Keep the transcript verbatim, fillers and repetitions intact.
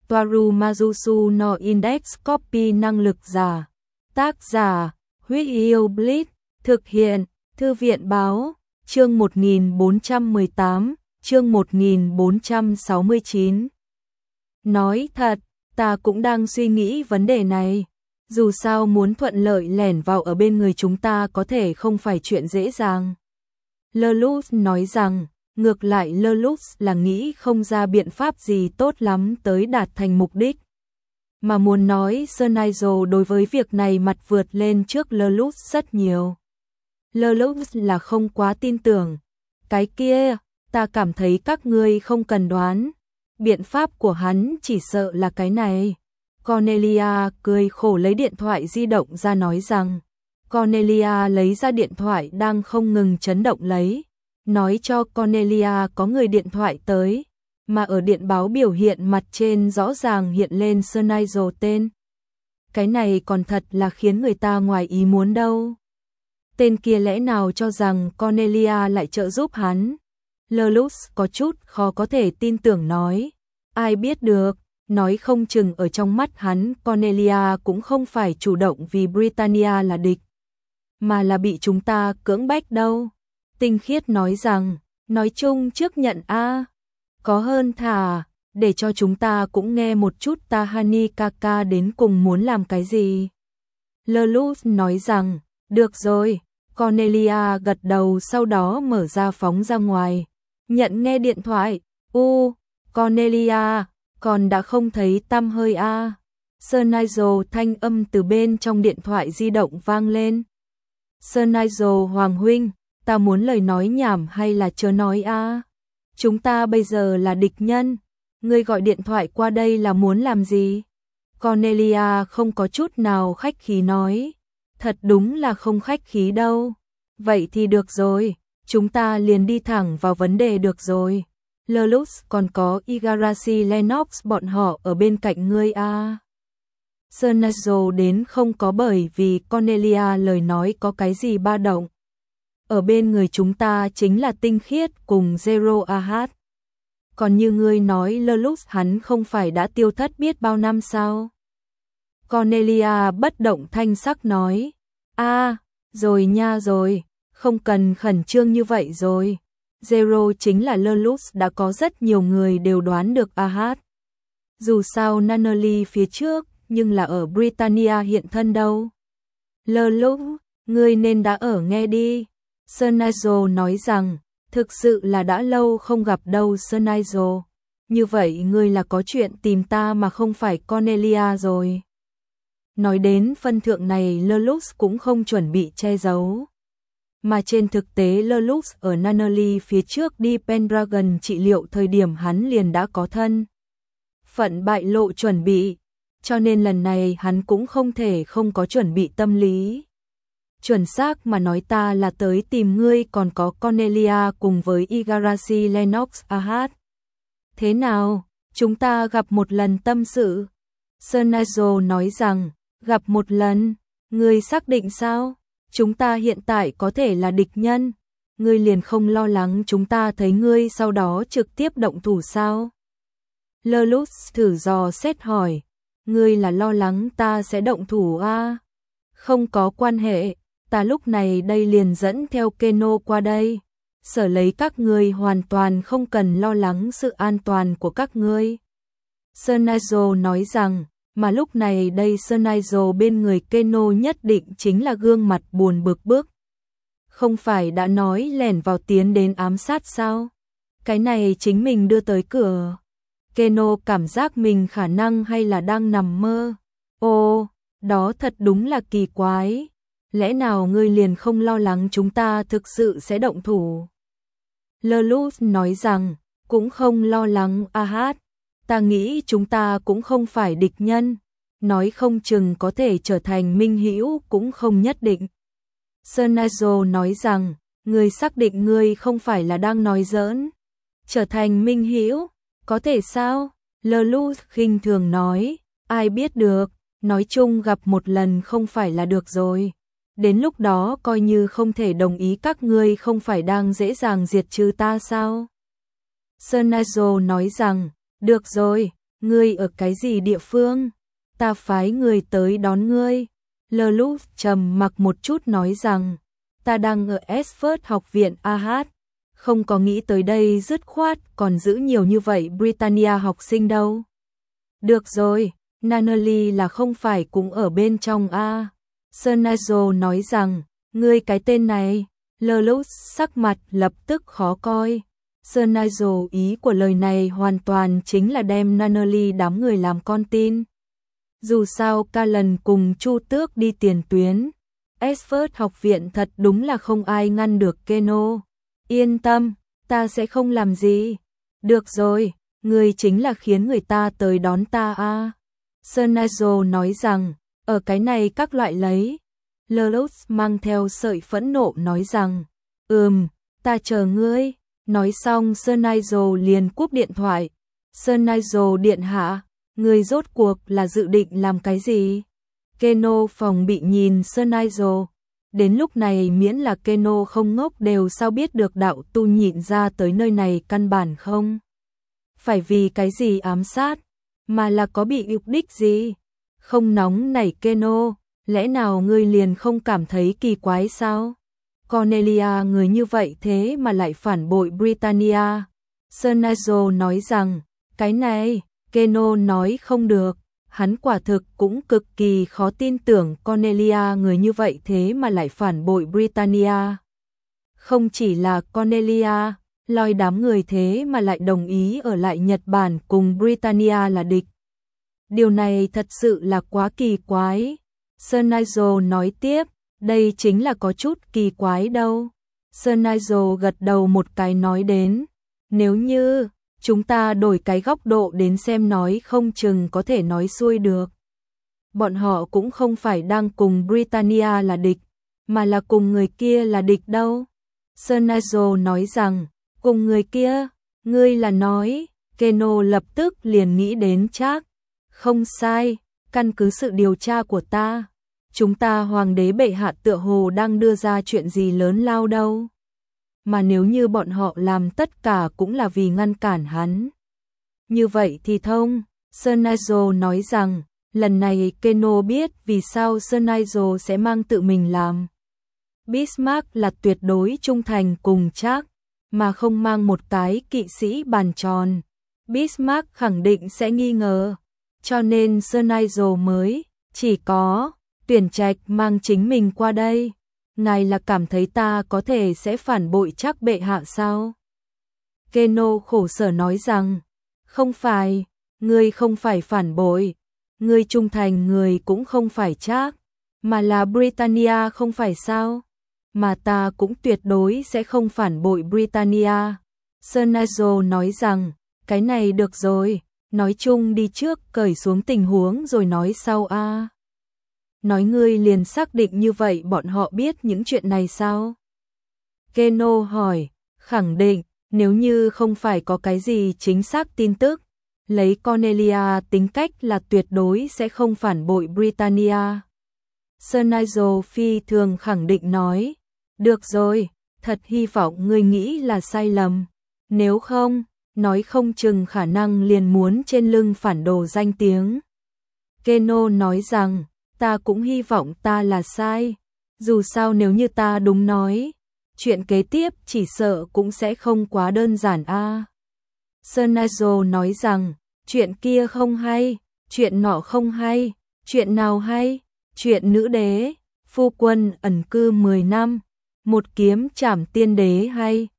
Toaru Majusu no Index Copy năng lực giả. Tác giả, Huyết Yêu Blitz, thực hiện, Thư viện báo, chương một nghìn bốn trăm mười tám, chương một nghìn bốn trăm sáu mươi chín. Nói thật, ta cũng đang suy nghĩ vấn đề này. Dù sao muốn thuận lợi lẻn vào ở bên người chúng ta có thể không phải chuyện dễ dàng. Lelouch nói rằng, ngược lại Lelouch là nghĩ không ra biện pháp gì tốt lắm tới đạt thành mục đích. Mà muốn nói Sir Nigel đối với việc này mặt vượt lên trước Lelouch rất nhiều. Lelouch là không quá tin tưởng. Cái kia, ta cảm thấy các ngươi không cần đoán. Biện pháp của hắn chỉ sợ là cái này. Cornelia cười khổ lấy điện thoại di động ra nói rằng. Cornelia lấy ra điện thoại đang không ngừng chấn động lấy. Nói cho Cornelia có người điện thoại tới. Mà ở điện báo biểu hiện mặt trên rõ ràng hiện lên Sir Nigel tên. Cái này còn thật là khiến người ta ngoài ý muốn đâu. Tên kia lẽ nào cho rằng Cornelia lại trợ giúp hắn. Lelouch có chút khó có thể tin tưởng nói. Ai biết được, nói không chừng ở trong mắt hắn Cornelia cũng không phải chủ động vì Britannia là địch. Mà là bị chúng ta cưỡng bách đâu. Tinh khiết nói rằng, nói chung trước nhận a có hơn thà, để cho chúng ta cũng nghe một chút Tahani Kaka đến cùng muốn làm cái gì. Lelouch nói rằng, được rồi, Cornelia gật đầu sau đó mở ra phóng ra ngoài. Nhận nghe điện thoại, u, Cornelia, còn đã không thấy tăm hơi a à. Sir Nigel thanh âm từ bên trong điện thoại di động vang lên. Sir Nigel Hoàng huynh, ta muốn lời nói nhảm hay là chớ nói a à? Chúng ta bây giờ là địch nhân, ngươi gọi điện thoại qua đây là muốn làm gì? Cornelia không có chút nào khách khí nói, thật đúng là không khách khí đâu. Vậy thì được rồi, chúng ta liền đi thẳng vào vấn đề được rồi. Lelouch còn có Igarashi Lennox bọn họ ở bên cạnh ngươi a à? Sir Nigel đến không có bởi vì Cornelia lời nói có cái gì ba động. Ở bên người chúng ta chính là Tinh Khiết cùng Zero Ahad. Còn như ngươi nói Lelouch hắn không phải đã tiêu thất biết bao năm sao? Cornelia bất động thanh sắc nói. a à, rồi nha rồi, không cần khẩn trương như vậy rồi. Zero chính là Lelouch đã có rất nhiều người đều đoán được Ahad. Dù sao Nunnally phía trước, nhưng là ở Britannia hiện thân đâu. Lelouch, ngươi nên đã ở nghe đi. Sir Nigel nói rằng, thực sự là đã lâu không gặp đâu Sir Nigel. Như vậy ngươi là có chuyện tìm ta mà không phải Cornelia rồi. Nói đến phân thượng này Lelouch cũng không chuẩn bị che giấu. Mà trên thực tế Lelouch ở Nunnally phía trước đi Pendragon trị liệu thời điểm hắn liền đã có thân phận bại lộ chuẩn bị. Cho nên lần này hắn cũng không thể không có chuẩn bị tâm lý. Chuẩn xác mà nói ta là tới tìm ngươi còn có Cornelia cùng với Igarashi Lennox Ahad. Thế nào, chúng ta gặp một lần tâm sự. Sir Nigel nói rằng, gặp một lần, ngươi xác định sao? Chúng ta hiện tại có thể là địch nhân. Ngươi liền không lo lắng chúng ta thấy ngươi sau đó trực tiếp động thủ sao? Lelouch thử dò xét hỏi, ngươi là lo lắng ta sẽ động thủ à? Không có quan hệ. Ta lúc này đây liền dẫn theo Keno qua đây. Sở lấy các ngươi hoàn toàn không cần lo lắng sự an toàn của các ngươi. Sir Nigel nói rằng, mà lúc này đây Sir Nigel bên người Keno nhất định chính là gương mặt buồn bực bức. Không phải đã nói lẻn vào tiến đến ám sát sao? Cái này chính mình đưa tới cửa. Keno cảm giác mình khả năng hay là đang nằm mơ. Ồ, đó thật đúng là kỳ quái. Lẽ nào ngươi liền không lo lắng chúng ta thực sự sẽ động thủ? Lelouch nói rằng, cũng không lo lắng Ahad. Ta nghĩ chúng ta cũng không phải địch nhân. Nói không chừng có thể trở thành minh hữu cũng không nhất định. Sir Nigel nói rằng, ngươi xác định ngươi không phải là đang nói giỡn. Trở thành minh hữu, có thể sao? Lelouch khinh thường nói, ai biết được, nói chung gặp một lần không phải là được rồi. Đến lúc đó coi như không thể đồng ý các ngươi không phải đang dễ dàng diệt trừ ta sao? Sir Nigel nói rằng, được rồi, Ngươi ở cái gì địa phương? Ta phái người tới đón ngươi. Lelouch trầm mặc một chút nói rằng, ta đang ở Oxford học viện a hát, không có nghĩ tới đây dứt khoát còn giữ nhiều như vậy Britannia học sinh đâu. Được rồi, Nunnally là không phải cũng ở bên trong a? Sir Nigel nói rằng, ngươi cái tên này. Lelouch sắc mặt lập tức khó coi. Sir Nigel ý của lời này hoàn toàn chính là đem Nunnally đám người làm con tin. Dù sao Callan cùng Chu Tước đi tiền tuyến, Oxford học viện thật đúng là không ai ngăn được Keno. Yên tâm, ta sẽ không làm gì. Được rồi, ngươi chính là khiến người ta tới đón ta a. Sir Nigel nói rằng, ở cái này các loại lấy. Lelouch mang theo sợi phẫn nộ nói rằng, ừm, ta chờ ngươi. Nói xong Sir Nigel liền cúp điện thoại. Sir Nigel điện hạ, ngươi rốt cuộc là dự định làm cái gì? Keno phòng bị nhìn Sir Nigel. Đến lúc này miễn là Keno không ngốc đều sao biết được đạo tu nhịn ra tới nơi này căn bản không. Phải vì cái gì ám sát, mà là có bị mục đích gì? Không nóng nảy Keno, lẽ nào ngươi liền không cảm thấy kỳ quái sao? Cornelia người như vậy thế mà lại phản bội Britannia. Sir Nigel nói rằng, cái này, Keno nói không được. Hắn quả thực cũng cực kỳ khó tin tưởng Cornelia người như vậy thế mà lại phản bội Britannia. Không chỉ là Cornelia, lòi đám người thế mà lại đồng ý ở lại Nhật Bản cùng Britannia là địch. Điều này thật sự là quá kỳ quái. Sir Nigel nói tiếp, đây chính là có chút kỳ quái đâu. Sir Nigel gật đầu một cái nói đến, nếu như chúng ta đổi cái góc độ đến xem nói không chừng có thể nói xuôi được. Bọn họ cũng không phải đang cùng Britannia là địch, mà là cùng người kia là địch đâu. Sir Nigel nói rằng, cùng người kia, ngươi là nói, Keno lập tức liền nghĩ đến chắc. Không sai, căn cứ sự điều tra của ta, chúng ta hoàng đế bệ hạ tựa hồ đang đưa ra chuyện gì lớn lao đâu. Mà nếu như bọn họ làm tất cả cũng là vì ngăn cản hắn, như vậy thì thông. Sir Nigel nói rằng, lần này Keno biết vì sao Sir Nigel sẽ mang tự mình làm. Bismarck là tuyệt đối trung thành cùng chắc, mà không mang một cái kỵ sĩ bàn tròn. Bismarck khẳng định sẽ nghi ngờ, cho nên Sir Nigel mới chỉ có tuyển trạch mang chính mình qua đây. Ngài là cảm thấy ta có thể sẽ phản bội chắc bệ hạ sao? Keno khổ sở nói rằng, không phải, ngươi không phải phản bội, ngươi trung thành người cũng không phải chắc, mà là Britannia không phải sao? Mà ta cũng tuyệt đối sẽ không phản bội Britannia. Sir Nigel nói rằng, cái này được rồi, nói chung đi trước cởi xuống tình huống rồi nói sau a. Nói ngươi liền xác định như vậy bọn họ biết những chuyện này sao? Keno hỏi, khẳng định, nếu như không phải có cái gì chính xác tin tức, lấy Cornelia tính cách là tuyệt đối sẽ không phản bội Britannia. Sir Nigel phi thường khẳng định nói, được rồi, thật hy vọng ngươi nghĩ là sai lầm, nếu không, nói không chừng khả năng liền muốn trên lưng phản đồ danh tiếng. Keno nói rằng, ta cũng hy vọng ta là sai, dù sao nếu như ta đúng nói, chuyện kế tiếp chỉ sợ cũng sẽ không quá đơn giản a. À. Sir Nigel nói rằng, chuyện kia không hay, chuyện nọ không hay, chuyện nào hay, chuyện nữ đế, phu quân ẩn cư mười năm, một kiếm trảm tiên đế hay,